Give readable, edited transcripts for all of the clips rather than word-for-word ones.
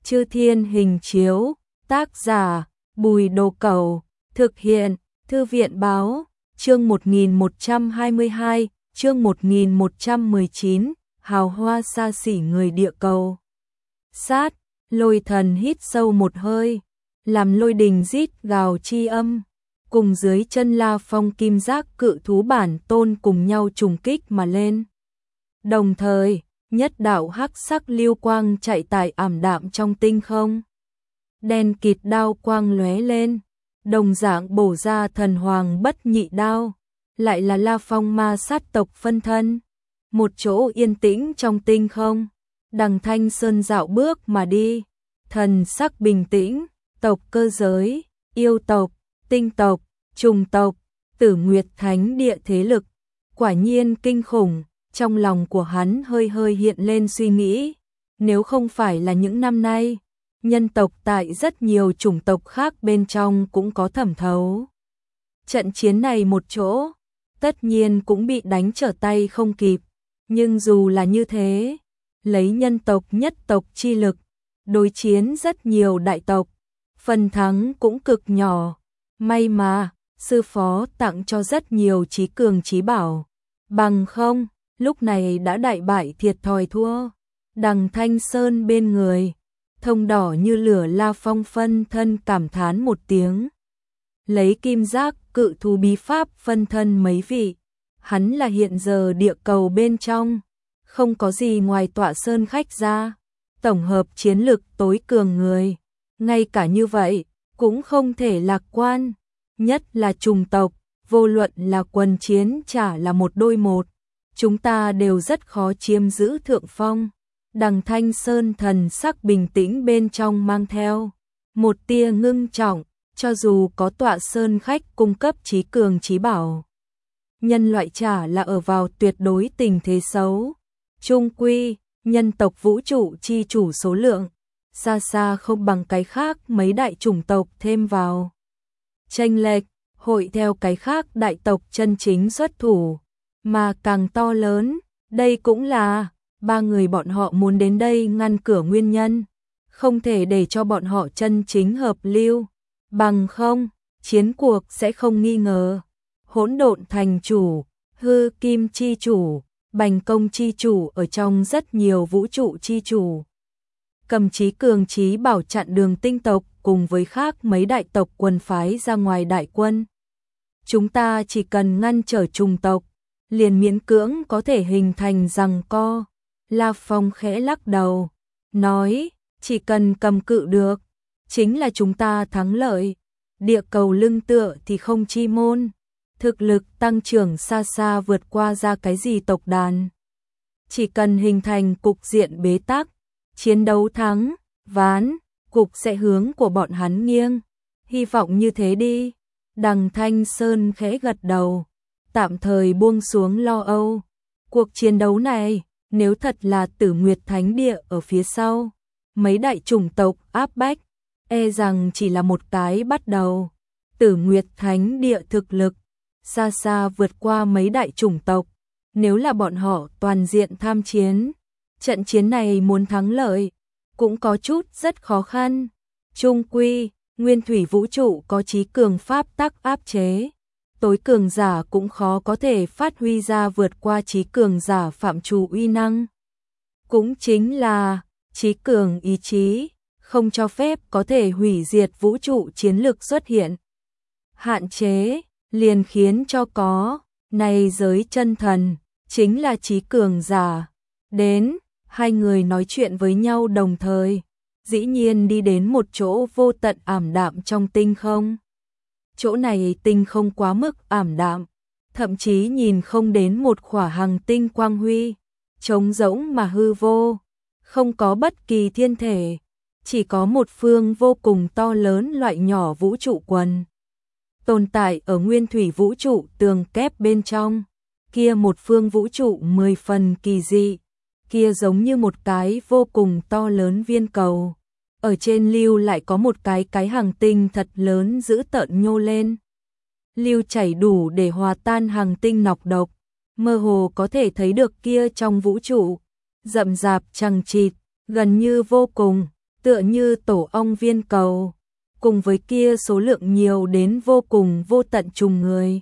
Chư Thiên Hình Chiếu, tác giả Bùi Đồ Cẩu, thực hiện Thư viện Báo, chương 1122, chương 1119, hào hoa xa xỉ người địa cầu. Sát, Lôi Thần hít sâu một hơi, làm lôi đình rít gào chi âm, cùng dưới chân La Phong kim giác cự thú bản tôn cùng nhau trùng kích mà lên. Đồng thời, nhất đạo hắc sắc lưu quang chạy tại ảm đạm trong tinh không. Đen kịt đao quang lóe lên, đồng dạng bổ ra thần hoàng bất nhị đao, lại là La Phong ma sát tộc phân thân. Một chỗ yên tĩnh trong tinh không, Đằng Thanh Sơn dạo bước mà đi, thần sắc bình tĩnh, tộc cơ giới, yêu tộc, tinh tộc, trùng tộc, Tử Nguyệt Thánh Địa thế lực, quả nhiên kinh khủng. Trong lòng của hắn hơi hơi hiện lên suy nghĩ, nếu không phải là những năm nay, nhân tộc tại rất nhiều chủng tộc khác bên trong cũng có thẩm thấu. Trận chiến này một chỗ, tất nhiên cũng bị đánh trở tay không kịp, nhưng dù là như thế, lấy nhân tộc nhất tộc chi lực, đối chiến rất nhiều đại tộc, phần thắng cũng cực nhỏ. May mà, sư phó tặng cho rất nhiều trí cường trí bảo, bằng không lúc này đã đại bại thiệt thòi thua. Đằng Thanh Sơn bên người, thông đỏ như lửa La Phong phân thân cảm thán một tiếng. Lấy kim giác cự thú bí pháp phân thân mấy vị, hắn là hiện giờ địa cầu bên trong, không có gì ngoài Tọa Sơn khách ra, tổng hợp chiến lực tối cường người. Ngay cả như vậy, cũng không thể lạc quan, nhất là trùng tộc, vô luận là quần chiến chả là một đôi một. Chúng ta đều rất khó chiếm giữ thượng phong. Đằng Thanh Sơn thần sắc bình tĩnh bên trong mang theo một tia ngưng trọng, cho dù có Tọa Sơn khách cung cấp trí cường trí bảo, nhân loại chả là ở vào tuyệt đối tình thế xấu. Chung quy, nhân tộc vũ trụ chi chủ số lượng, xa xa không bằng cái khác mấy đại chủng tộc thêm vào. Chênh lệch, hội theo cái khác đại tộc chân chính xuất thủ mà càng to lớn, đây cũng là ba người bọn họ muốn đến đây ngăn cửa nguyên nhân, không thể để cho bọn họ chân chính hợp lưu, bằng không, chiến cuộc sẽ không nghi ngờ. Hỗn độn thành chủ, hư kim chi chủ, bành công chi chủ ở trong rất nhiều vũ trụ chi chủ. Cầm trí cường trí bảo chặn đường tinh tộc cùng với khác mấy đại tộc quân phái ra ngoài đại quân. Chúng ta chỉ cần ngăn trở trùng tộc, liền miễn cưỡng có thể hình thành giằng co. La Phong khẽ lắc đầu, nói, chỉ cần cầm cự được, chính là chúng ta thắng lợi. Địa cầu lưng tựa thì không chi môn, thực lực tăng trưởng xa xa vượt qua ra cái gì tộc đàn. Chỉ cần hình thành cục diện bế tắc, chiến đấu thắng, ván, cục sẽ hướng của bọn hắn nghiêng. Hy vọng như thế đi. Đằng Thanh Sơn khẽ gật đầu, tạm thời buông xuống lo âu. Cuộc chiến đấu này, nếu thật là Tử Nguyệt Thánh Địa ở phía sau, mấy đại chủng tộc áp bách, e rằng chỉ là một cái bắt đầu. Tử Nguyệt Thánh Địa thực lực, xa xa vượt qua mấy đại chủng tộc. Nếu là bọn họ toàn diện tham chiến, trận chiến này muốn thắng lợi, cũng có chút rất khó khăn. Chung quy, nguyên thủy vũ trụ có trí cường pháp tắc áp chế. Tối cường giả cũng khó có thể phát huy ra vượt qua trí cường giả phạm trù uy năng. Cũng chính là trí cường ý chí, không cho phép có thể hủy diệt vũ trụ chiến lược xuất hiện. Hạn chế, liền khiến cho có, này giới chân thần, chính là trí cường giả. Đến, hai người nói chuyện với nhau đồng thời, dĩ nhiên đi đến một chỗ vô tận ảm đạm trong tinh không. Chỗ này tinh không quá mức ảm đạm, thậm chí nhìn không đến một khỏa hành tinh quang huy, trống rỗng mà hư vô, không có bất kỳ thiên thể, chỉ có một phương vô cùng to lớn loại nhỏ vũ trụ quần. Tồn tại ở nguyên thủy vũ trụ tường kép bên trong, kia một phương vũ trụ 10 phần kỳ dị, kia giống như một cái vô cùng to lớn viên cầu. Ở trên lưu lại có một cái hành tinh thật lớn dữ tợn nhô lên. Lưu chảy đủ để hòa tan hành tinh nọc độc, mơ hồ có thể thấy được kia trong vũ trụ, rậm rạp chằng chịt, gần như vô cùng, tựa như tổ ong viên cầu, cùng với kia số lượng nhiều đến vô cùng vô tận trùng người.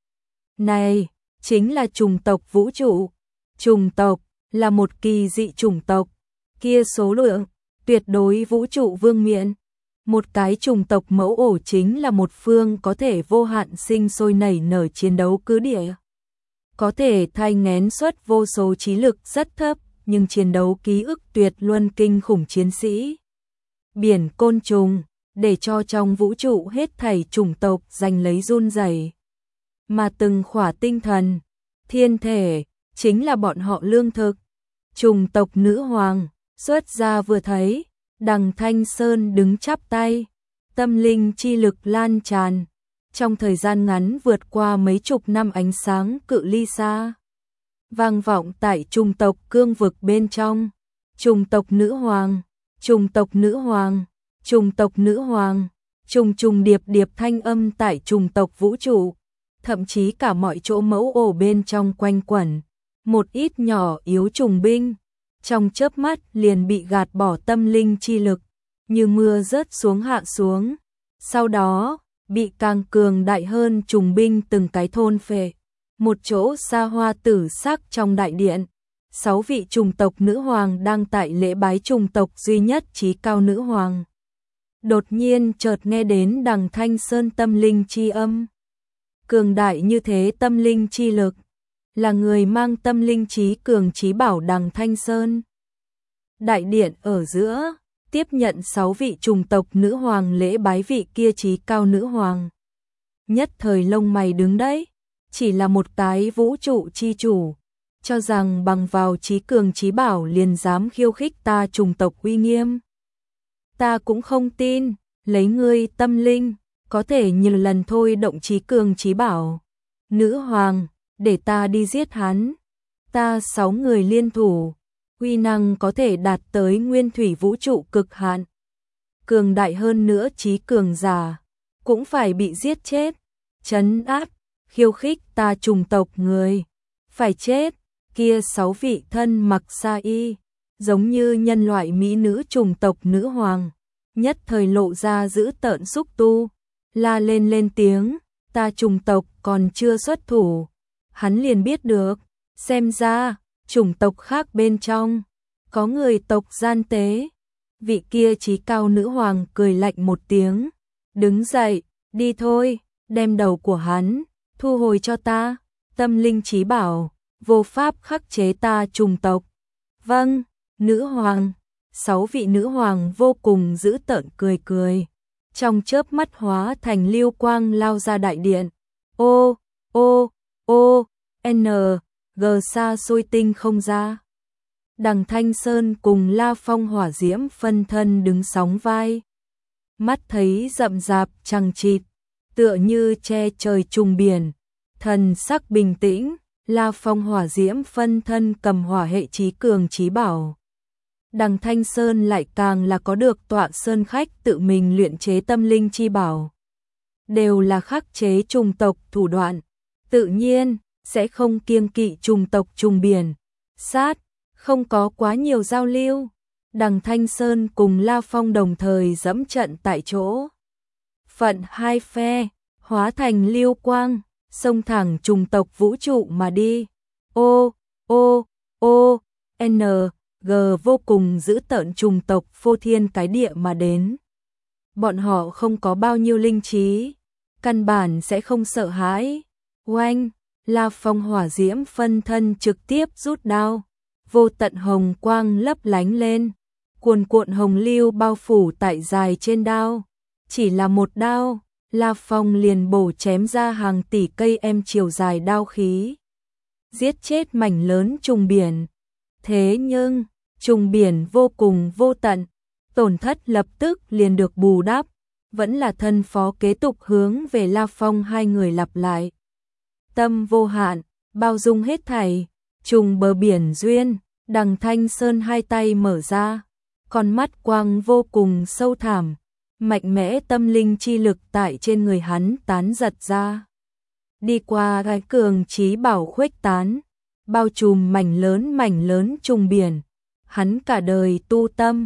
Này, chính là trùng tộc vũ trụ. Trùng tộc là một kỳ dị chủng tộc, kia số lượng tuyệt đối vũ trụ vương miện. Một cái trùng tộc mẫu ổ chính là một phương có thể vô hạn sinh sôi nảy nở chiến đấu cứ địa. Có thể thai nghén xuất vô số trí lực rất thấp, nhưng chiến đấu ký ức tuyệt luân kinh khủng chiến sĩ. Biển côn trùng, để cho trong vũ trụ hết thảy chủng tộc giành lấy run rẩy. Mà từng khỏa tinh thần, thiên thể, chính là bọn họ lương thực. Trùng tộc nữ hoàng, xuất ra vừa thấy, Đằng Thanh Sơn đứng chắp tay, tâm linh chi lực lan tràn, trong thời gian ngắn vượt qua mấy chục năm ánh sáng cự ly xa. Vang vọng tại trùng tộc cương vực bên trong, trùng tộc nữ hoàng, trùng tộc nữ hoàng, trùng tộc nữ hoàng, trùng trùng điệp điệp thanh âm tại trùng tộc vũ trụ, thậm chí cả mọi chỗ mẫu ổ bên trong quanh quẩn. Một ít nhỏ yếu trùng binh, trong chớp mắt liền bị gạt bỏ tâm linh chi lực, như mưa rớt xuống hạ xuống. Sau đó, bị càng cường đại hơn trùng binh từng cái thôn phệ. Một chỗ xa hoa tử sắc trong đại điện, 6 vị trùng tộc nữ hoàng đang tại lễ bái trùng tộc duy nhất trí cao nữ hoàng. Đột nhiên chợt nghe đến Đằng Thanh Sơn tâm linh chi âm. Cường đại như thế tâm linh chi lực, là người mang tâm linh trí cường trí bảo Đằng Thanh Sơn. Đại điện ở giữa, tiếp nhận 6 vị trùng tộc nữ hoàng lễ bái vị kia trí cao nữ hoàng. Nhất thời lông mày đứng đấy, chỉ là một cái vũ trụ chi chủ, cho rằng bằng vào trí cường trí bảo liền dám khiêu khích ta trùng tộc uy nghiêm. Ta cũng không tin, lấy ngươi tâm linh, có thể nhiều lần thôi động trí cường trí bảo. Nữ hoàng, để ta đi giết hắn. Ta 6 người liên thủ, uy năng có thể đạt tới nguyên thủy vũ trụ cực hạn. Cường đại hơn nữa trí cường giả, cũng phải bị giết chết. Trấn áp, khiêu khích ta trùng tộc người, phải chết. Kia 6 vị thân mặc sa y, giống như nhân loại mỹ nữ trùng tộc nữ hoàng, nhất thời lộ ra dữ tợn xúc tu, la lên tiếng, ta trùng tộc còn chưa xuất thủ. Hắn liền biết được, xem ra, chủng tộc khác bên trong, có người tộc gian tế. Vị kia trí cao nữ hoàng cười lạnh một tiếng, đứng dậy, đi thôi, đem đầu của hắn, thu hồi cho ta, tâm linh trí bảo, vô pháp khắc chế ta trùng tộc. Vâng, nữ hoàng, 6 vị nữ hoàng vô cùng dữ tợn cười, trong chớp mắt hóa thành lưu quang lao ra đại điện. N, G xa xôi tinh không ra. Đằng Thanh Sơn cùng La Phong hỏa diễm phân thân đứng sóng vai. Mắt thấy rậm rạp chằng chịt, tựa như che trời trùng biển. Thần sắc bình tĩnh, La Phong hỏa diễm phân thân cầm hỏa hệ trí cường trí bảo. Đằng Thanh Sơn lại càng là có được tọa sơn khách tự mình luyện chế tâm linh chi bảo. Đều là khắc chế trùng tộc thủ đoạn, tự nhiên sẽ không kiêng kỵ trùng tộc trùng biển. Sát, không có quá nhiều giao lưu. Đằng Thanh Sơn cùng La Phong đồng thời dẫm trận tại chỗ. Phận hai phe, hóa thành lưu quang, xông thẳng trùng tộc vũ trụ mà đi. N, G vô cùng dữ tợn trùng tộc phô thiên cái địa mà đến. Bọn họ không có bao nhiêu linh trí, căn bản sẽ không sợ hãi. Oanh, La Phong hỏa diễm phân thân trực tiếp rút đao, vô tận hồng quang lấp lánh lên, cuồn cuộn hồng lưu bao phủ tại dài trên đao. Chỉ là một đao, La Phong liền bổ chém ra hàng tỷ cây em chiều dài đao khí, giết chết mảnh lớn trùng biển. Thế nhưng, trùng biển vô cùng vô tận, tổn thất lập tức liền được bù đắp, vẫn là thân phó kế tục hướng về La Phong hai người lặp lại. Tâm vô hạn, bao dung hết thảy, trùng bờ biển duyên. Đằng Thanh Sơn hai tay mở ra, con mắt quang vô cùng sâu thẳm, mạnh mẽ tâm linh chi lực tại trên người hắn tán giật ra. Đi qua cái cường trí bảo khuếch tán, bao trùm mảnh lớn trùng biển. Hắn cả đời tu tâm,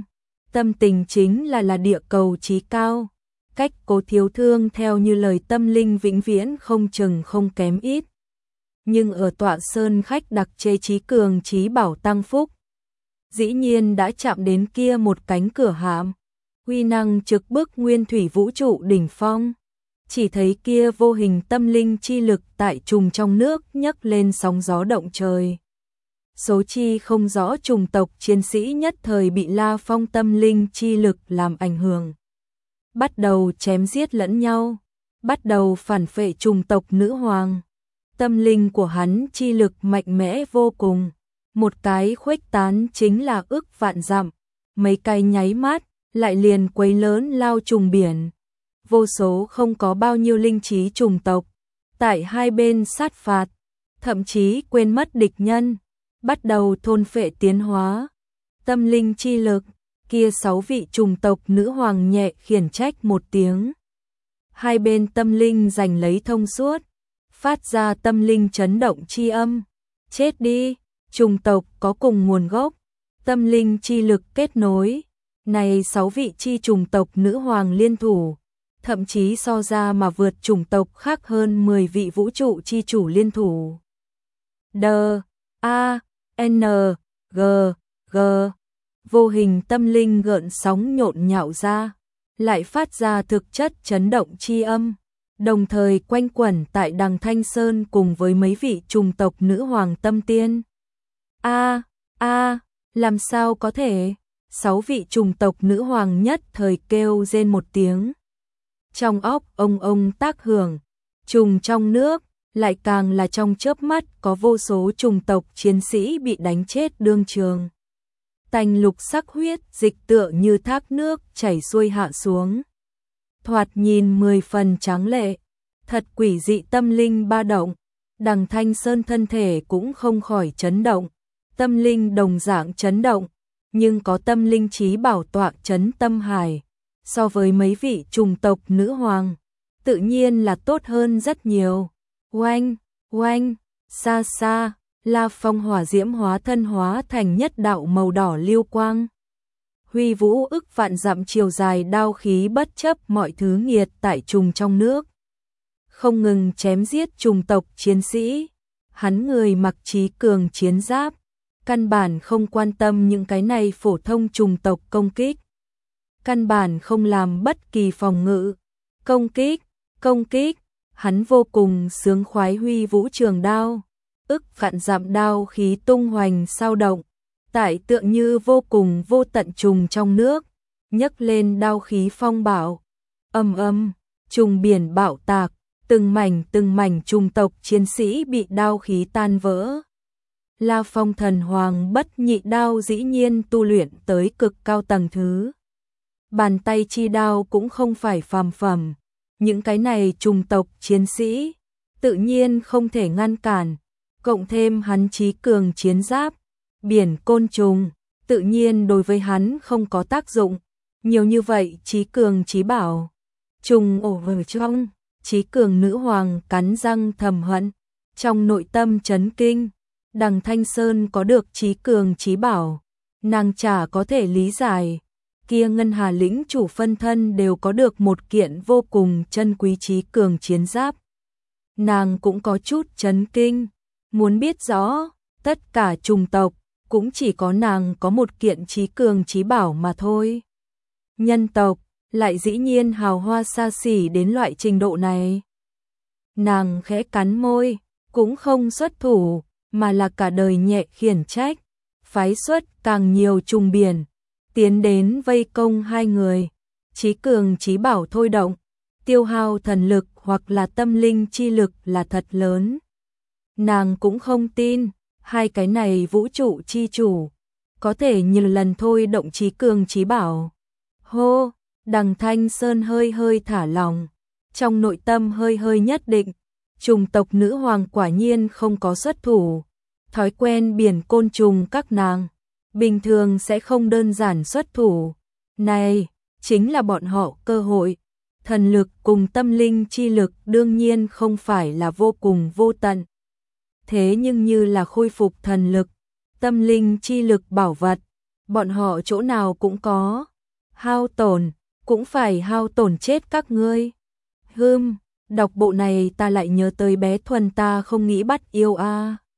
Tâm tình chính là địa cầu chí cao. Cách Cố Thiếu Thương theo như lời tâm linh vĩnh viễn không chừng không kém ít. Nhưng ở tọa sơn khách đặc chế trí cường trí bảo tăng phúc, dĩ nhiên đã chạm đến kia một cánh cửa hạm, uy năng trực bức nguyên thủy vũ trụ đỉnh phong. Chỉ thấy kia vô hình tâm linh chi lực tại trùng trong nước nhấc lên sóng gió động trời. Số chi không rõ trùng tộc chiến sĩ nhất thời bị La Phong tâm linh chi lực làm ảnh hưởng. Bắt đầu chém giết lẫn nhau, bắt đầu phản phệ trùng tộc nữ hoàng. Tâm linh của hắn chi lực mạnh mẽ vô cùng, một cái khuếch tán chính là ức vạn dặm, mấy cái nháy mắt, lại liền quấy lớn lao trùng biển. Vô số không có bao nhiêu linh trí trùng tộc, tại hai bên sát phạt, thậm chí quên mất địch nhân, bắt đầu thôn phệ tiến hóa. Tâm linh chi lực, kia 6 vị trùng tộc nữ hoàng nhẹ khiển trách một tiếng. Hai bên tâm linh giành lấy thông suốt, phát ra tâm linh chấn động chi âm. Chết đi, trùng tộc có cùng nguồn gốc, tâm linh chi lực kết nối. Này 6 vị chi trùng tộc nữ hoàng liên thủ, thậm chí so ra mà vượt chủng tộc khác hơn 10 vị vũ trụ chi chủ liên thủ. D, A, N, G, G. Vô hình tâm linh gợn sóng nhộn nhạo ra, lại phát ra thực chất chấn động chi âm, đồng thời quanh quẩn tại Đằng Thanh Sơn cùng với mấy vị trùng tộc nữ hoàng tâm tiên. Làm sao có thể? 6 vị trùng tộc nữ hoàng nhất thời kêu rên một tiếng. Trong óc ông tác hưởng, trùng trong nước, lại càng là trong chớp mắt có vô số trùng tộc chiến sĩ bị đánh chết đương trường. Tanh lục sắc huyết dịch tựa như thác nước chảy xuôi hạ xuống. Thoạt nhìn 10 phần tráng lệ, thật quỷ dị tâm linh ba động. Đằng Thanh Sơn thân thể cũng không khỏi chấn động, tâm linh đồng dạng chấn động, nhưng có tâm linh trí bảo tọa chấn tâm hải. So với mấy vị trùng tộc nữ hoàng, tự nhiên là tốt hơn rất nhiều. Oanh, oanh, xa xa, La Phong hỏa diễm hóa thân hóa thành nhất đạo màu đỏ lưu quang. Huy vũ ức vạn dặm chiều dài đao khí bất chấp mọi thứ nghiệt tại trùng trong nước. Không ngừng chém giết trùng tộc chiến sĩ. Hắn người mặc trí cường chiến giáp, căn bản không quan tâm những cái này phổ thông trùng tộc công kích. Căn bản không làm bất kỳ phòng ngự. Công kích, hắn vô cùng sướng khoái huy vũ trường đao. Ức vạn dặm đao khí tung hoành sao động, tại tượng như vô cùng vô tận trùng trong nước, nhấc lên đao khí phong bạo. Âm, trùng biển bạo tạc, từng mảnh trùng tộc chiến sĩ bị đao khí tan vỡ. La Phong thần hoàng bất nhị đao dĩ nhiên tu luyện tới cực cao tầng thứ. Bàn tay chi đao cũng không phải phàm phẩm, những cái này trùng tộc chiến sĩ tự nhiên không thể ngăn cản, cộng thêm hắn trí cường chiến giáp, biển côn trùng, tự nhiên đối với hắn không có tác dụng. Nhiều như vậy trí cường trí bảo, trùng ổ vào trong, trí cường nữ hoàng cắn răng thầm hận, trong nội tâm chấn kinh. Đằng Thanh Sơn có được trí cường trí bảo, nàng chả có thể lý giải. Kia Ngân Hà lĩnh chủ phân thân đều có được một kiện vô cùng chân quý trí cường chiến giáp. Nàng cũng có chút chấn kinh, muốn biết rõ, tất cả trùng tộc, cũng chỉ có nàng có một kiện trí cường trí bảo mà thôi. Nhân tộc, lại dĩ nhiên hào hoa xa xỉ đến loại trình độ này. Nàng khẽ cắn môi, cũng không xuất thủ, mà là cả đời nhẹ khiển trách, phái xuất càng nhiều trùng biển, tiến đến vây công hai người. Trí cường trí bảo thôi động, tiêu hao thần lực hoặc là tâm linh chi lực là thật lớn. Nàng cũng không tin, hai cái này vũ trụ chi chủ, có thể nhiều lần thôi động trí cường trí bảo. Hô, Đằng Thanh Sơn hơi thả lòng, trong nội tâm hơi nhất định, trùng tộc nữ hoàng quả nhiên không có xuất thủ. Thói quen biển côn trùng các nàng, bình thường sẽ không đơn giản xuất thủ. Này, chính là bọn họ cơ hội. Thần lực cùng tâm linh chi lực đương nhiên không phải là vô cùng vô tận. Thế nhưng như là khôi phục thần lực, tâm linh chi lực bảo vật, bọn họ chỗ nào cũng có. hao tổn, cũng phải hao tổn chết các ngươi. Đọc bộ này ta lại nhớ tới bé Thuần ta không nghĩ bắt yêu a.